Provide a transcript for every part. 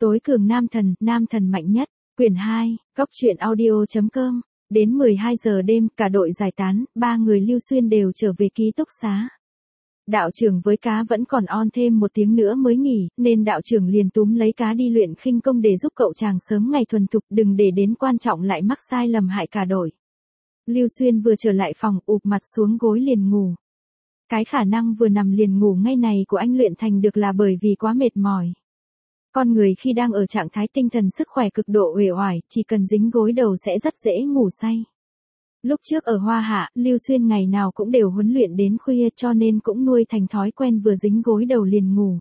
Tối cường nam thần mạnh nhất, quyển 2, góc truyện audio.com, đến 12 giờ đêm cả đội giải tán, ba người Lưu Xuyên đều trở về ký túc xá. Đạo trưởng với cá vẫn còn on thêm một tiếng nữa mới nghỉ, nên đạo trưởng liền túm lấy cá đi luyện khinh công để giúp cậu chàng sớm ngày thuần thục, đừng để đến quan trọng lại mắc sai lầm hại cả đội. Lưu Xuyên vừa trở lại phòng ụp mặt xuống gối liền ngủ. Cái khả năng vừa nằm liền ngủ ngay này của anh luyện thành được là bởi vì quá mệt mỏi. Con người khi đang ở trạng thái tinh thần sức khỏe cực độ uể oải, chỉ cần dính gối đầu sẽ rất dễ ngủ say. Lúc trước ở Hoa Hạ, Lưu Xuyên ngày nào cũng đều huấn luyện đến khuya cho nên cũng nuôi thành thói quen vừa dính gối đầu liền ngủ.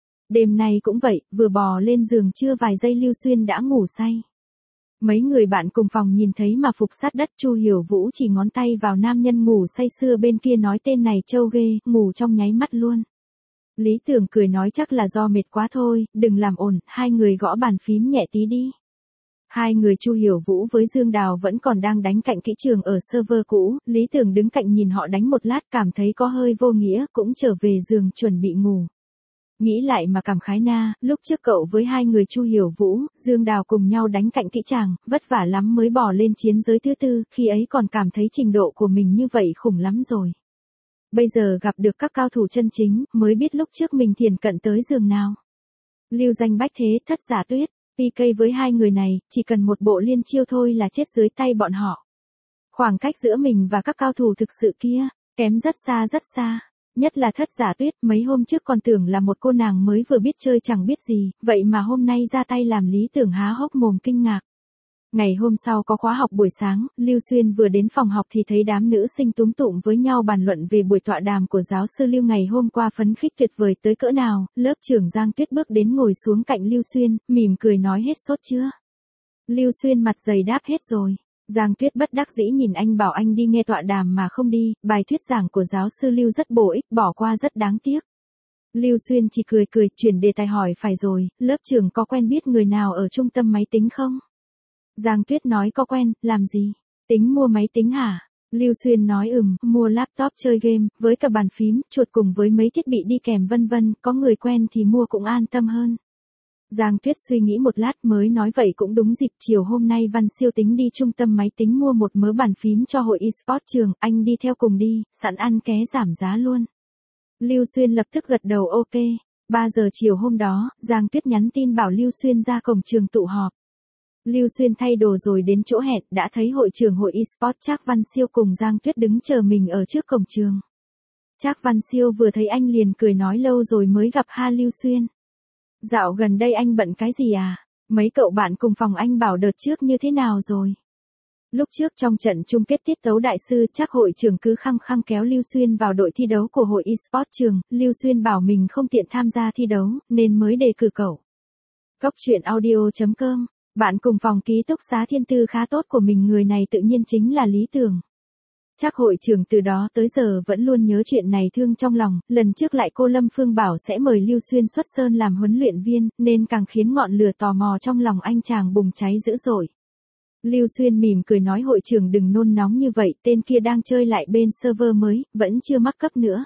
Đêm nay cũng vậy, vừa bò lên giường chưa vài giây Lưu Xuyên đã ngủ say. Mấy người bạn cùng phòng nhìn thấy mà phục sát đất. Chu Hiểu Vũ chỉ ngón tay vào nam nhân ngủ say sưa bên kia nói tên này trâu ghê, ngủ trong nháy mắt luôn. Lý Tưởng cười nói chắc là do mệt quá thôi, đừng làm ồn, hai người gõ bàn phím nhẹ tí đi. Hai người Chu Hiểu Vũ với Dương Đào vẫn còn đang đánh cạnh kỹ trường ở server cũ, Lý Tưởng đứng cạnh nhìn họ đánh một lát cảm thấy có hơi vô nghĩa, cũng trở về giường chuẩn bị ngủ. Nghĩ lại mà cảm khái na, lúc trước cậu với hai người Chu Hiểu Vũ, Dương Đào cùng nhau đánh cạnh kỹ tràng, vất vả lắm mới bò lên chiến giới thứ tư, khi ấy còn cảm thấy trình độ của mình như vậy khủng lắm rồi. Bây giờ gặp được các cao thủ chân chính, mới biết lúc trước mình thiền cận tới giường nào. Lưu Danh Bách Thế, Thất Giả Tuyết, PK với hai người này, chỉ cần một bộ liên chiêu thôi là chết dưới tay bọn họ. Khoảng cách giữa mình và các cao thủ thực sự kia, kém rất xa. Nhất là Thất Giả Tuyết, mấy hôm trước còn tưởng là một cô nàng mới vừa biết chơi chẳng biết gì, vậy mà hôm nay ra tay làm Lý Tưởng há hốc mồm kinh ngạc. Ngày hôm sau có khóa học buổi sáng, Lưu Xuyên vừa đến phòng học thì thấy đám nữ sinh túm tụm với nhau bàn luận về buổi tọa đàm của giáo sư Lưu ngày hôm qua phấn khích tuyệt vời tới cỡ nào. Lớp trưởng Giang Tuyết bước đến ngồi xuống cạnh Lưu Xuyên, mỉm cười nói hết sốt chưa? Lưu Xuyên mặt dày đáp hết rồi. Giang Tuyết bất đắc dĩ nhìn anh bảo anh đi nghe tọa đàm mà không đi, bài thuyết giảng của giáo sư Lưu rất bổ ích, bỏ qua rất đáng tiếc. Lưu Xuyên chỉ cười chuyển đề tài hỏi phải rồi, lớp trưởng có quen biết người nào ở trung tâm máy tính không? Giang Tuyết nói có quen, làm gì? Tính mua máy tính hả? Lưu Xuyên nói mua laptop chơi game, với cả bàn phím, chuột cùng với mấy thiết bị đi kèm vân vân, có người quen thì mua cũng an tâm hơn. Giang Tuyết suy nghĩ một lát mới nói vậy cũng đúng dịp chiều hôm nay Văn Siêu tính đi trung tâm máy tính mua một mớ bàn phím cho hội eSports trường, anh đi theo cùng đi, sẵn ăn ké giảm giá luôn. Lưu Xuyên lập tức gật đầu ok. 3 giờ chiều hôm đó, Giang Tuyết nhắn tin bảo Lưu Xuyên ra cổng trường tụ họp. Lưu Xuyên thay đồ rồi đến chỗ hẹn, đã thấy hội trưởng hội eSports Trác Văn Siêu cùng Giang Tuyết đứng chờ mình ở trước cổng trường. Trác Văn Siêu vừa thấy anh liền cười nói lâu rồi mới gặp ha Lưu Xuyên. Dạo gần đây anh bận cái gì à? Mấy cậu bạn cùng phòng anh bảo đợt trước như thế nào rồi? Lúc trước trong trận chung kết tiết tấu đại sư, Trác hội trưởng cứ khăng khăng kéo Lưu Xuyên vào đội thi đấu của hội eSports trường, Lưu Xuyên bảo mình không tiện tham gia thi đấu, nên mới đề cử cậu. Góc truyện audio.com, bạn cùng phòng ký túc xá thiên tư khá tốt của mình người này tự nhiên chính là Lý Tưởng. Trác hội trưởng từ đó tới giờ vẫn luôn nhớ chuyện này thương trong lòng, lần trước lại cô Lâm Phương bảo sẽ mời Lưu Xuyên xuất sơn làm huấn luyện viên, nên càng khiến ngọn lửa tò mò trong lòng anh chàng bùng cháy dữ dội. Lưu Xuyên mỉm cười nói hội trưởng đừng nôn nóng như vậy, tên kia đang chơi lại bên server mới, vẫn chưa mắc cấp nữa.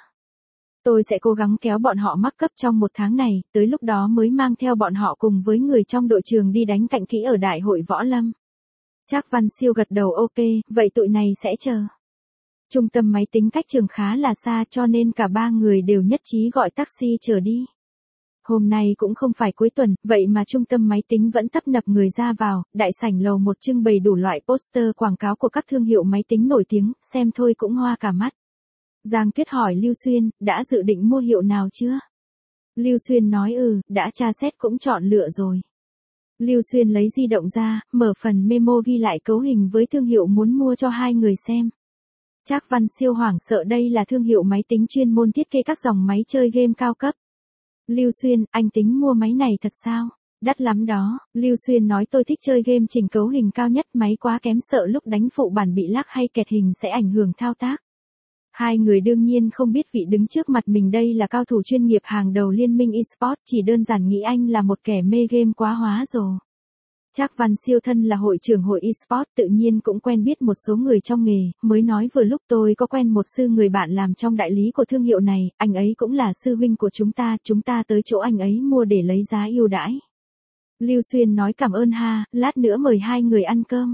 Tôi sẽ cố gắng kéo bọn họ mắc cấp trong 1 tháng này, tới lúc đó mới mang theo bọn họ cùng với người trong đội trường đi đánh cạnh kỹ ở đại hội võ lâm. Trác Văn Siêu gật đầu ok, vậy tụi này sẽ chờ. Trung tâm máy tính cách trường khá là xa cho nên cả ba người đều nhất trí gọi taxi chở đi. Hôm nay cũng không phải cuối tuần, vậy mà trung tâm máy tính vẫn tấp nập người ra vào, đại sảnh lầu 1 trưng bày đủ loại poster quảng cáo của các thương hiệu máy tính nổi tiếng, xem thôi cũng hoa cả mắt. Giang Tuyết hỏi Lưu Xuyên, đã dự định mua hiệu nào chưa? Lưu Xuyên nói đã tra xét cũng chọn lựa rồi. Lưu Xuyên lấy di động ra, mở phần memo ghi lại cấu hình với thương hiệu muốn mua cho hai người xem. Trác Văn Siêu hoảng sợ đây là thương hiệu máy tính chuyên môn thiết kế các dòng máy chơi game cao cấp. Lưu Xuyên, anh tính mua máy này thật sao? Đắt lắm đó. Lưu Xuyên nói tôi thích chơi game chỉnh cấu hình cao nhất, máy quá kém sợ lúc đánh phụ bản bị lag hay kẹt hình sẽ ảnh hưởng thao tác. Hai người đương nhiên không biết vị đứng trước mặt mình đây là cao thủ chuyên nghiệp hàng đầu liên minh eSports, chỉ đơn giản nghĩ anh là một kẻ mê game quá hóa rồi. Trác Văn Siêu thân là hội trưởng hội eSports tự nhiên cũng quen biết một số người trong nghề, mới nói vừa lúc tôi có quen một sư người bạn làm trong đại lý của thương hiệu này, anh ấy cũng là sư huynh của chúng ta tới chỗ anh ấy mua để lấy giá ưu đãi. Lưu Xuyên nói cảm ơn ha, lát nữa mời hai người ăn cơm.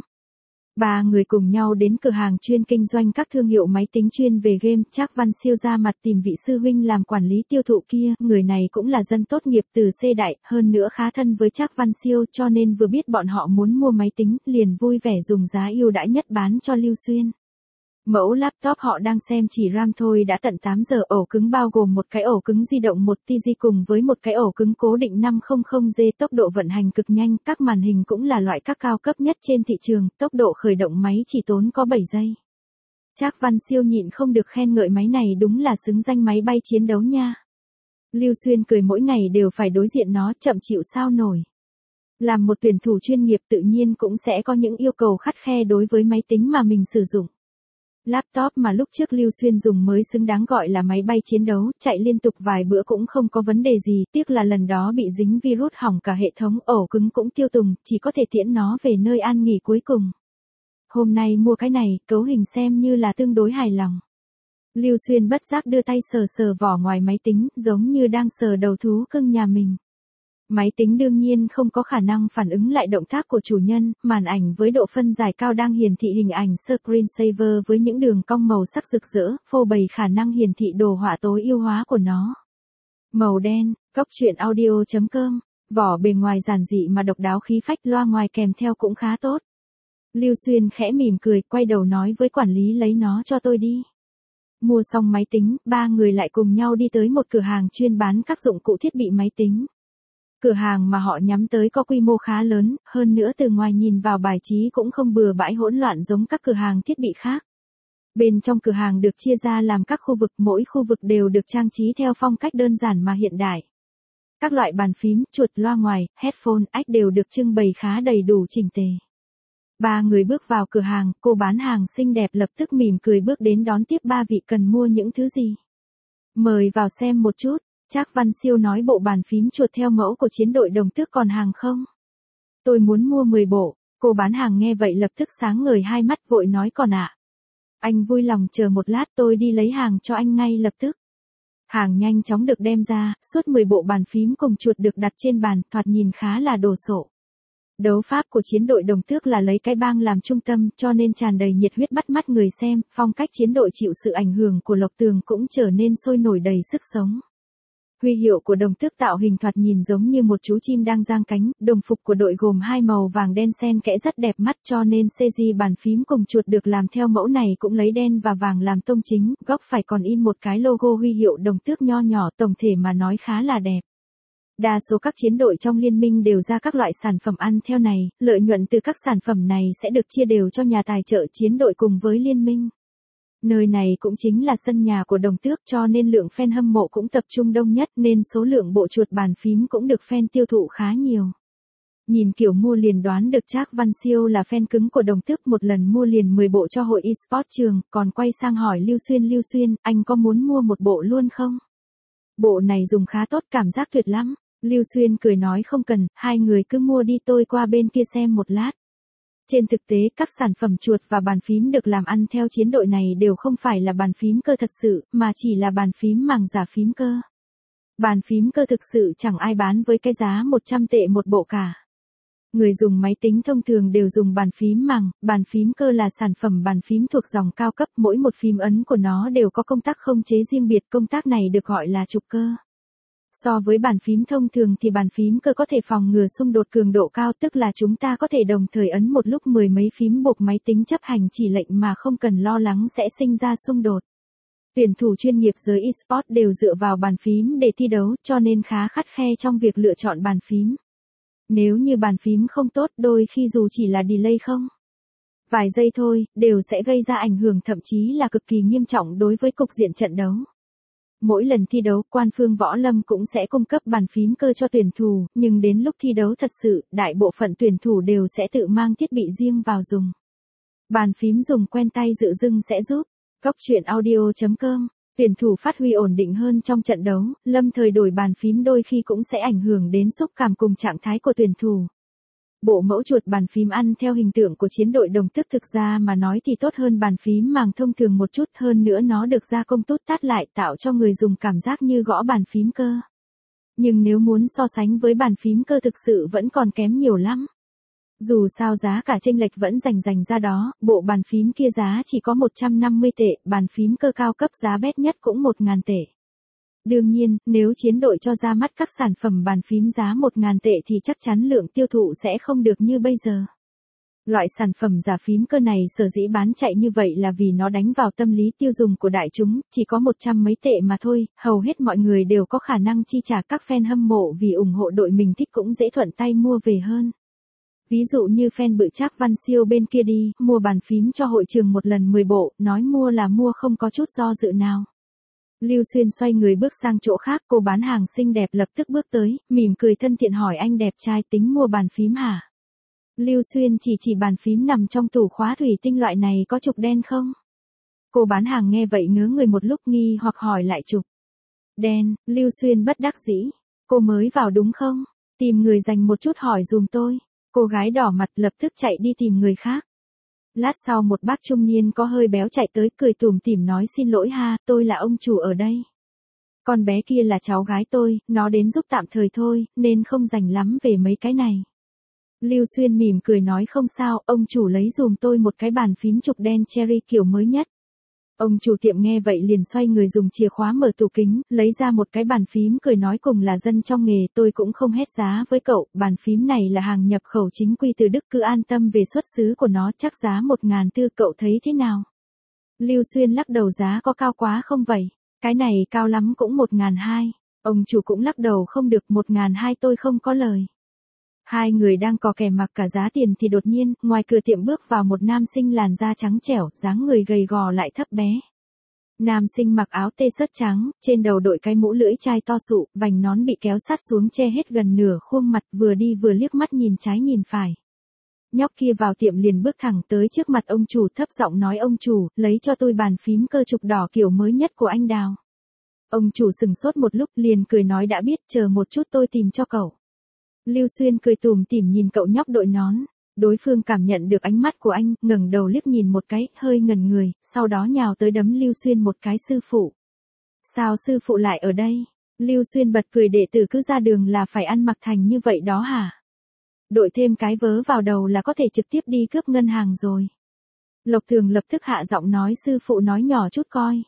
Ba người cùng nhau đến cửa hàng chuyên kinh doanh các thương hiệu máy tính chuyên về game, Trác Văn Siêu ra mặt tìm vị sư huynh làm quản lý tiêu thụ kia, người này cũng là dân tốt nghiệp từ C đại, hơn nữa khá thân với Trác Văn Siêu cho nên vừa biết bọn họ muốn mua máy tính, liền vui vẻ dùng giá ưu đãi nhất bán cho Lưu Xuyên. Mẫu laptop họ đang xem chỉ RAM thôi đã tận 8 giờ, ổ cứng bao gồm một cái ổ cứng di động 1TB cùng với một cái ổ cứng cố định 500G, tốc độ vận hành cực nhanh, các màn hình cũng là loại các cao cấp nhất trên thị trường, tốc độ khởi động máy chỉ tốn có 7 giây. Trác Văn Siêu nhịn không được khen ngợi máy này đúng là xứng danh máy bay chiến đấu nha. Lưu Xuyên cười mỗi ngày đều phải đối diện nó, chậm chịu sao nổi. Làm một tuyển thủ chuyên nghiệp tự nhiên cũng sẽ có những yêu cầu khắt khe đối với máy tính mà mình sử dụng. Laptop mà lúc trước Lưu Xuyên dùng mới xứng đáng gọi là máy bay chiến đấu, chạy liên tục vài bữa cũng không có vấn đề gì, tiếc là lần đó bị dính virus hỏng cả hệ thống, ổ cứng cũng tiêu tùng, chỉ có thể tiễn nó về nơi an nghỉ cuối cùng. Hôm nay mua cái này, cấu hình xem như là tương đối hài lòng. Lưu Xuyên bất giác đưa tay sờ sờ vỏ ngoài máy tính, giống như đang sờ đầu thú cưng nhà mình. Máy tính đương nhiên không có khả năng phản ứng lại động tác của chủ nhân, màn ảnh với độ phân giải cao đang hiển thị hình ảnh screensaver với những đường cong màu sắc rực rỡ, phô bày khả năng hiển thị đồ họa tối ưu hóa của nó. Màu đen, Cóc Truyện Audio.com, vỏ bề ngoài giản dị mà độc đáo khí phách, loa ngoài kèm theo cũng khá tốt. Lưu Xuyên khẽ mỉm cười, quay đầu nói với quản lý lấy nó cho tôi đi. Mua xong máy tính, ba người lại cùng nhau đi tới một cửa hàng chuyên bán các dụng cụ thiết bị máy tính. Cửa hàng mà họ nhắm tới có quy mô khá lớn, hơn nữa từ ngoài nhìn vào bài trí cũng không bừa bãi hỗn loạn giống các cửa hàng thiết bị khác. Bên trong cửa hàng được chia ra làm các khu vực, mỗi khu vực đều được trang trí theo phong cách đơn giản mà hiện đại. Các loại bàn phím, chuột, loa ngoài, headphone, ách đều được trưng bày khá đầy đủ chỉnh tề. Ba người bước vào cửa hàng, cô bán hàng xinh đẹp lập tức mỉm cười bước đến đón tiếp ba vị cần mua những thứ gì. Mời vào xem một chút. Trác Văn Siêu nói bộ bàn phím chuột theo mẫu của chiến đội Đồng Tước còn hàng không? Tôi muốn mua 10 bộ, cô bán hàng nghe vậy lập tức sáng ngời hai mắt vội nói còn ạ. Anh vui lòng chờ một lát tôi đi lấy hàng cho anh ngay lập tức. Hàng nhanh chóng được đem ra, suốt 10 bộ bàn phím cùng chuột được đặt trên bàn, thoạt nhìn khá là đồ sộ. Đấu pháp của chiến đội Đồng Tước là lấy cái bang làm trung tâm cho nên tràn đầy nhiệt huyết bắt mắt người xem, phong cách chiến đội chịu sự ảnh hưởng của Lộc Tường cũng trở nên sôi nổi đầy sức sống. Huy hiệu của Đồng Tước tạo hình thoạt nhìn giống như một chú chim đang giang cánh, đồng phục của đội gồm hai màu vàng đen xen kẽ rất đẹp mắt cho nên CG bàn phím cùng chuột được làm theo mẫu này cũng lấy đen và vàng làm tông chính, góc phải còn in một cái logo huy hiệu Đồng Tước nho nhỏ, tổng thể mà nói khá là đẹp. Đa số các chiến đội trong liên minh đều ra các loại sản phẩm ăn theo này, lợi nhuận từ các sản phẩm này sẽ được chia đều cho nhà tài trợ chiến đội cùng với liên minh. Nơi này cũng chính là sân nhà của Đồng Tước cho nên lượng fan hâm mộ cũng tập trung đông nhất nên số lượng bộ chuột bàn phím cũng được fan tiêu thụ khá nhiều. Nhìn kiểu mua liền đoán được Trác Văn Siêu là fan cứng của Đồng Tước, một lần mua liền 10 bộ cho hội eSports trường, còn quay sang hỏi Lưu Xuyên, anh có muốn mua một bộ luôn không? Bộ này dùng khá tốt, cảm giác tuyệt lắm. Lưu Xuyên cười nói không cần, hai người cứ mua đi tôi qua bên kia xem một lát. Trên thực tế, các sản phẩm chuột và bàn phím được làm ăn theo chiến đội này đều không phải là bàn phím cơ thật sự, mà chỉ là bàn phím màng giả phím cơ. Bàn phím cơ thực sự chẳng ai bán với cái giá 100 tệ một bộ cả. Người dùng máy tính thông thường đều dùng bàn phím màng, bàn phím cơ là sản phẩm bàn phím thuộc dòng cao cấp, mỗi một phím ấn của nó đều có công tắc không chế riêng biệt, công tắc này được gọi là trục cơ. So với bàn phím thông thường thì bàn phím cơ có thể phòng ngừa xung đột cường độ cao, tức là chúng ta có thể đồng thời ấn một lúc 10 mấy phím buộc máy tính chấp hành chỉ lệnh mà không cần lo lắng sẽ sinh ra xung đột. Tuyển thủ chuyên nghiệp giới eSports đều dựa vào bàn phím để thi đấu cho nên khá khắt khe trong việc lựa chọn bàn phím. Nếu như bàn phím không tốt, đôi khi dù chỉ là delay không vài giây thôi, đều sẽ gây ra ảnh hưởng thậm chí là cực kỳ nghiêm trọng đối với cục diện trận đấu. Mỗi lần thi đấu, quan phương võ lâm cũng sẽ cung cấp bàn phím cơ cho tuyển thủ, nhưng đến lúc thi đấu thật sự, đại bộ phận tuyển thủ đều sẽ tự mang thiết bị riêng vào dùng. Bàn phím dùng quen tay dự dưng sẽ giúp. Cóc Truyện Audio.com, tuyển thủ phát huy ổn định hơn trong trận đấu, lâm thời đổi bàn phím đôi khi cũng sẽ ảnh hưởng đến xúc cảm cùng trạng thái của tuyển thủ. Bộ mẫu chuột bàn phím ăn theo hình tượng của chiến đội Đồng Tước thực ra mà nói thì tốt hơn bàn phím màng thông thường một chút, hơn nữa nó được gia công tốt tát lại tạo cho người dùng cảm giác như gõ bàn phím cơ. Nhưng nếu muốn so sánh với bàn phím cơ thực sự vẫn còn kém nhiều lắm. Dù sao giá cả chênh lệch vẫn rành ra đó, bộ bàn phím kia giá chỉ có 150 tệ, bàn phím cơ cao cấp giá bét nhất cũng 1.000 tệ. Đương nhiên, nếu chiến đội cho ra mắt các sản phẩm bàn phím giá 1.000 tệ thì chắc chắn lượng tiêu thụ sẽ không được như bây giờ. Loại sản phẩm giả phím cơ này sở dĩ bán chạy như vậy là vì nó đánh vào tâm lý tiêu dùng của đại chúng, chỉ có 100 mấy tệ mà thôi, hầu hết mọi người đều có khả năng chi trả, các fan hâm mộ vì ủng hộ đội mình thích cũng dễ thuận tay mua về hơn. Ví dụ như fan bự Trác Văn Siêu bên kia đi, mua bàn phím cho hội trường một lần 10 bộ, nói mua là mua không có chút do dự nào. Lưu Xuyên xoay người bước sang chỗ khác, cô bán hàng xinh đẹp lập tức bước tới, mỉm cười thân thiện hỏi anh đẹp trai tính mua bàn phím hả? Lưu Xuyên chỉ bàn phím nằm trong tủ khóa thủy tinh loại này có trục đen không? Cô bán hàng nghe vậy ngớ người một lúc nghi hoặc hỏi lại trục đen, Lưu Xuyên bất đắc dĩ. Cô mới vào đúng không? Tìm người dành một chút hỏi dùm tôi. Cô gái đỏ mặt lập tức chạy đi tìm người khác. Lát sau một bác trung niên có hơi béo chạy tới cười tủm tỉm nói xin lỗi ha, tôi là ông chủ ở đây. Con bé kia là cháu gái tôi, nó đến giúp tạm thời thôi, nên không rành lắm về mấy cái này. Lưu Xuyên mỉm cười nói không sao, ông chủ lấy dùm tôi một cái bàn phím trục đen cherry kiểu mới nhất. Ông chủ tiệm nghe vậy liền xoay người dùng chìa khóa mở tủ kính, lấy ra một cái bàn phím cười nói cùng là dân trong nghề tôi cũng không hét giá với cậu, bàn phím này là hàng nhập khẩu chính quy từ Đức, cứ an tâm về xuất xứ của nó, chắc giá 1.400, cậu thấy thế nào? Lưu Xuyên lắc đầu giá có cao quá không vậy? Cái này cao lắm cũng 1.200. Ông chủ cũng lắc đầu không được 1.200 tôi không có lời. Hai người đang cò kè mặc cả giá tiền thì đột nhiên, ngoài cửa tiệm bước vào một nam sinh làn da trắng trẻo, dáng người gầy gò lại thấp bé. Nam sinh mặc áo t-shirt trắng, trên đầu đội cái mũ lưỡi chai to sụ, vành nón bị kéo sát xuống che hết gần nửa khuôn mặt, vừa đi vừa liếc mắt nhìn trái nhìn phải. Nhóc kia vào tiệm liền bước thẳng tới trước mặt ông chủ thấp giọng nói ông chủ, lấy cho tôi bàn phím cơ trục đỏ kiểu mới nhất của anh Đào. Ông chủ sừng sốt một lúc liền cười nói đã biết, chờ một chút tôi tìm cho cậu. Lưu Xuyên cười tủm tỉm nhìn cậu nhóc đội nón. Đối phương cảm nhận được ánh mắt của anh, ngẩng đầu liếc nhìn một cái, hơi ngẩn người, sau đó nhào tới đấm Lưu Xuyên một cái sư phụ. Sao sư phụ lại ở đây? Lưu Xuyên bật cười đệ tử cứ ra đường là phải ăn mặc thành như vậy đó hả? Đội thêm cái vớ vào đầu là có thể trực tiếp đi cướp ngân hàng rồi. Lộc Thường lập tức hạ giọng nói sư phụ nói nhỏ chút coi.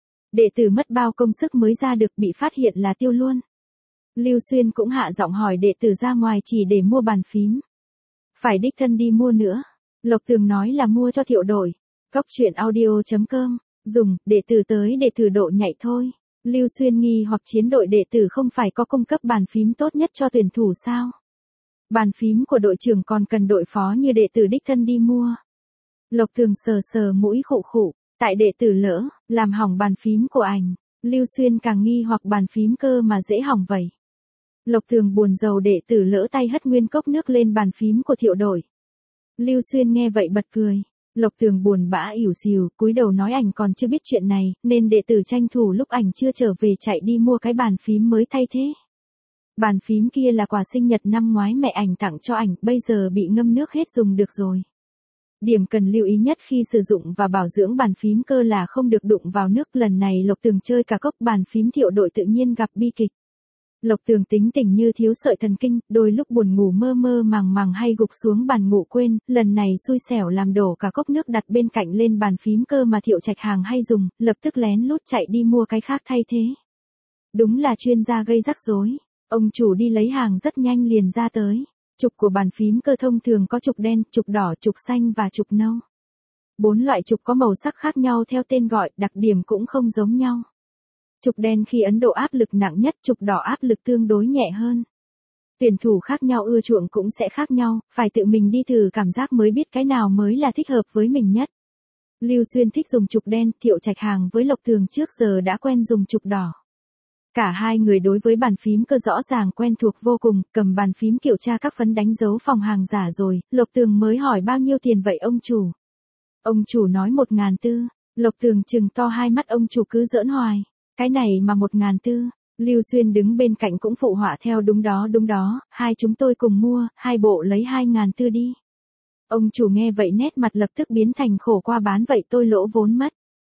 Đệ tử mất bao công sức mới ra được bị phát hiện là tiêu luôn. Lưu Xuyên cũng hạ giọng hỏi đệ tử ra ngoài chỉ để mua bàn phím. Phải đích thân đi mua nữa. Lộc Thường nói là mua cho Thiệu đội. Cóc truyện audio.com. Dùng, đệ tử tới để thử độ nhạy thôi. Lưu Xuyên nghi hoặc chiến đội đệ tử không phải có cung cấp bàn phím tốt nhất cho tuyển thủ sao? Bàn phím của đội trưởng còn cần đội phó như đệ tử đích thân đi mua. Lộc Thường sờ mũi khụ khụ. Tại đệ tử lỡ, làm hỏng bàn phím của ảnh. Lưu Xuyên càng nghi hoặc bàn phím cơ mà dễ hỏng vậy. Lộc Thường buồn rầu đệ tử lỡ tay hất nguyên cốc nước lên bàn phím của Thiệu đội. Lưu Xuyên nghe vậy bật cười. Lộc Thường buồn bã ỉu xìu, cúi đầu nói ảnh còn chưa biết chuyện này, nên đệ tử tranh thủ lúc ảnh chưa trở về chạy đi mua cái bàn phím mới thay thế. Bàn phím kia là quà sinh nhật năm ngoái mẹ ảnh tặng cho ảnh, bây giờ bị ngâm nước hết dùng được rồi. Điểm cần lưu ý nhất khi sử dụng và bảo dưỡng bàn phím cơ là không được đụng vào nước, lần này Lộc Thường chơi cả cốc bàn phím Thiệu đội tự nhiên gặp bi kịch. Lộc Thường tính tình như thiếu sợi thần kinh, đôi lúc buồn ngủ mơ màng hay gục xuống bàn ngủ quên, lần này xui xẻo làm đổ cả cốc nước đặt bên cạnh lên bàn phím cơ mà Thiệu Trạch Hàng hay dùng, lập tức lén lút chạy đi mua cái khác thay thế. Đúng là chuyên gia gây rắc rối. Ông chủ đi lấy hàng rất nhanh liền ra tới. Trục của bàn phím cơ thông thường có trục đen, trục đỏ, trục xanh và trục nâu. 4 loại trục có màu sắc khác nhau theo tên gọi, đặc điểm cũng không giống nhau. Trục đen khi ấn độ áp lực nặng nhất, trục đỏ áp lực tương đối nhẹ hơn. Tuyển thủ khác nhau ưa chuộng cũng sẽ khác nhau, phải tự mình đi thử cảm giác mới biết cái nào mới là thích hợp với mình nhất. Lưu Xuyên thích dùng trục đen, Thiệu Trạch Hàng với Lộc Thường trước giờ đã quen dùng trục đỏ. Cả hai người đối với bàn phím cơ rõ ràng quen thuộc vô cùng, cầm bàn phím kiểm tra các phấn đánh dấu phòng hàng giả rồi, Lộc Thường mới hỏi bao nhiêu tiền vậy ông chủ? Ông chủ nói 1.400, Lộc Thường trừng to hai mắt ông chủ cứ giỡn hoài. Cái này mà 1.400, Lưu Xuyên đứng bên cạnh cũng phụ họa theo đúng đó, hai chúng tôi cùng mua, hai bộ lấy 2.400 đi. Ông chủ nghe vậy nét mặt lập tức biến thành khổ qua bán vậy tôi lỗ vốn mất.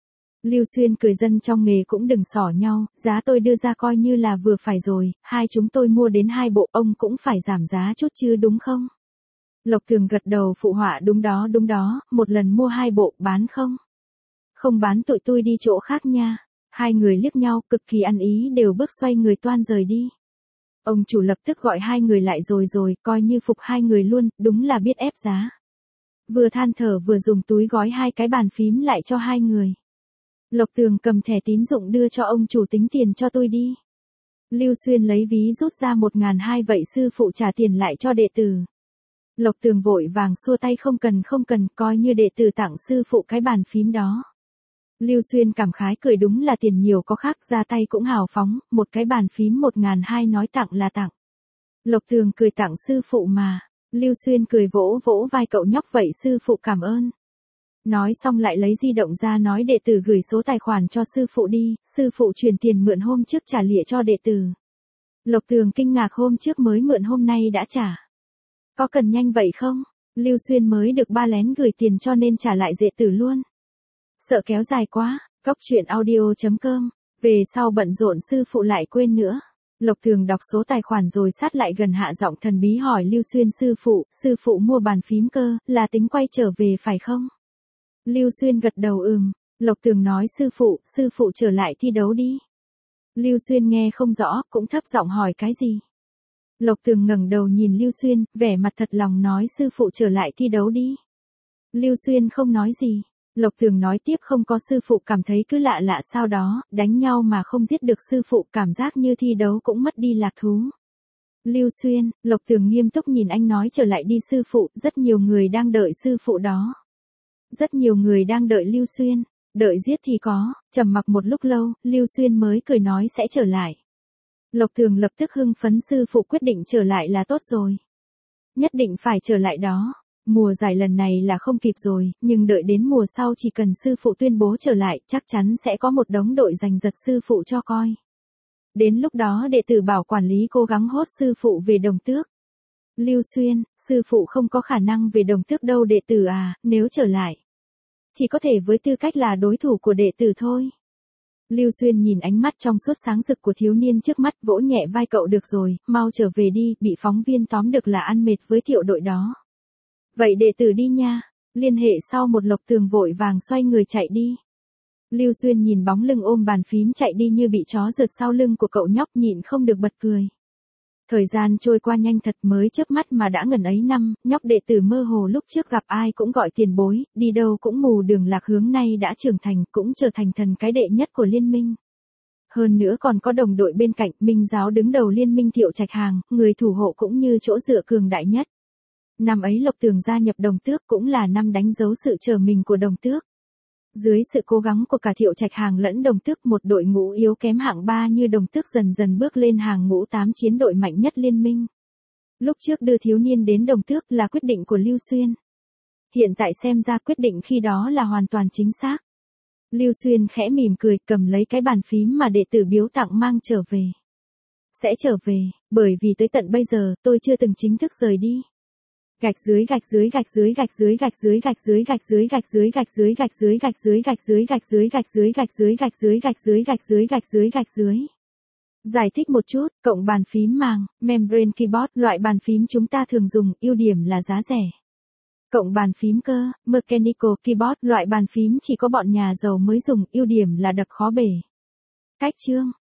Lưu Xuyên cười, dân trong nghề cũng đừng xỏ nhau, giá tôi đưa ra coi như là vừa phải rồi, hai chúng tôi mua đến 2 bộ, ông cũng phải giảm giá chút chứ đúng không? Lộc Tường gật đầu phụ họa, đúng đó, một lần mua 2 bộ, bán không? Không bán tụi tôi đi chỗ khác nha. Hai người liếc nhau, cực kỳ ăn ý, đều bước xoay người toan rời đi. Ông chủ lập tức gọi hai người lại rồi, coi như phục hai người luôn, đúng là biết ép giá. Vừa than thở vừa dùng túi gói 2 cái bàn phím lại cho hai người. Lộc Tường cầm thẻ tín dụng đưa cho ông chủ, tính tiền cho tôi đi. Lưu Xuyên lấy ví rút ra 1.200, vậy sư phụ trả tiền lại cho đệ tử. Lộc Tường vội vàng xua tay, không cần, coi như đệ tử tặng sư phụ cái bàn phím đó. Lưu Xuyên cảm khái cười, đúng là tiền nhiều có khác, ra tay cũng hào phóng, một cái bàn phím 1.200 nói tặng là tặng. Lộc Tường cười, tặng sư phụ mà. Lưu Xuyên cười vỗ vỗ vai cậu nhóc, vậy sư phụ cảm ơn. Nói xong lại lấy di động ra nói đệ tử gửi số tài khoản cho sư phụ đi, sư phụ chuyển tiền mượn hôm trước trả lịa cho đệ tử. Lộc Tường kinh ngạc, hôm trước mới mượn hôm nay đã trả. Có cần nhanh vậy không? Lưu Xuyên mới được 3 lén gửi tiền cho nên trả lại đệ tử luôn. Sợ kéo dài quá, cóc truyện audio.com, về sau bận rộn sư phụ lại quên nữa. Lộc Tường đọc số tài khoản rồi sát lại gần, hạ giọng thần bí hỏi Lưu Xuyên, sư phụ mua bàn phím cơ, là tính quay trở về phải không? Lưu Xuyên gật đầu Lộc Tường nói sư phụ trở lại thi đấu đi. Lưu Xuyên nghe không rõ, cũng thấp giọng hỏi cái gì? Lộc Tường ngẩng đầu nhìn Lưu Xuyên, vẻ mặt thật lòng nói sư phụ trở lại thi đấu đi. Lưu Xuyên không nói gì. Lộc Tường nói tiếp, không có sư phụ cảm thấy cứ lạ lạ sao đó, đánh nhau mà không giết được sư phụ, cảm giác như thi đấu cũng mất đi lạc thú. Lưu Xuyên, Lộc Tường nghiêm túc nhìn anh nói, trở lại đi sư phụ, rất nhiều người đang đợi sư phụ đó. Rất nhiều người đang đợi Lưu Xuyên, đợi giết thì có. Trầm mặc một lúc lâu, Lưu Xuyên mới cười nói sẽ trở lại. Lộc Tường lập tức hưng phấn, sư phụ quyết định trở lại là tốt rồi. Nhất định phải trở lại đó. Mùa giải lần này là không kịp rồi, nhưng đợi đến mùa sau chỉ cần sư phụ tuyên bố trở lại, chắc chắn sẽ có một đống đội giành giật sư phụ cho coi. Đến lúc đó đệ tử bảo quản lý cố gắng hốt sư phụ về Đồng Tước. Lưu Xuyên, sư phụ không có khả năng về Đồng Tước đâu đệ tử à, nếu trở lại. Chỉ có thể với tư cách là đối thủ của đệ tử thôi. Lưu Xuyên nhìn ánh mắt trong suốt sáng rực của thiếu niên trước mắt, vỗ nhẹ vai cậu, được rồi, mau trở về đi, bị phóng viên tóm được là ăn mệt với thiệu đội đó. Vậy đệ tử đi nha, liên hệ sau một. Lộc Tường vội vàng xoay người chạy đi. Lưu Xuyên nhìn bóng lưng ôm bàn phím chạy đi như bị chó rượt sau lưng của cậu nhóc, nhịn không được bật cười. Thời gian trôi qua nhanh thật, mới chớp mắt mà đã ngần ấy năm, nhóc đệ tử mơ hồ lúc trước gặp ai cũng gọi tiền bối, đi đâu cũng mù đường lạc hướng, nay đã trưởng thành, cũng trở thành thần cái đệ nhất của liên minh. Hơn nữa còn có đồng đội bên cạnh, Minh Giáo đứng đầu liên minh Thiệu Trạch Hàng, người thủ hộ cũng như chỗ dựa cường đại nhất. Năm ấy Lộc Tường gia nhập Đồng Tước cũng là năm đánh dấu sự trở mình của Đồng Tước. Dưới sự cố gắng của cả Thiệu Trạch Hàng lẫn Đồng Tước, một đội ngũ yếu kém hạng 3 như Đồng Tước dần dần bước lên hàng ngũ 8 chiến đội mạnh nhất liên minh. Lúc trước đưa thiếu niên đến Đồng Tước là quyết định của Lưu Xuyên. Hiện tại xem ra quyết định khi đó là hoàn toàn chính xác. Lưu Xuyên khẽ mỉm cười, cầm lấy cái bàn phím mà đệ tử biếu tặng mang trở về. Sẽ trở về, bởi vì tới tận bây giờ tôi chưa từng chính thức rời đi. Gạch dưới gạch dưới gạch dưới gạch dưới gạch dưới gạch dưới gạch dưới gạch dưới gạch dưới gạch dưới gạch dưới gạch dưới gạch dưới gạch dưới gạch dưới gạch dưới gạch dưới gạch dưới gạch dưới gạch dưới. Giải thích một chút, cộng bàn phím màng, membrane keyboard, loại bàn phím chúng ta thường dùng, ưu điểm là giá rẻ. Cộng bàn phím cơ, mechanical keyboard, loại bàn phím chỉ có bọn nhà giàu mới dùng, ưu điểm là đập khó bể. Cách chương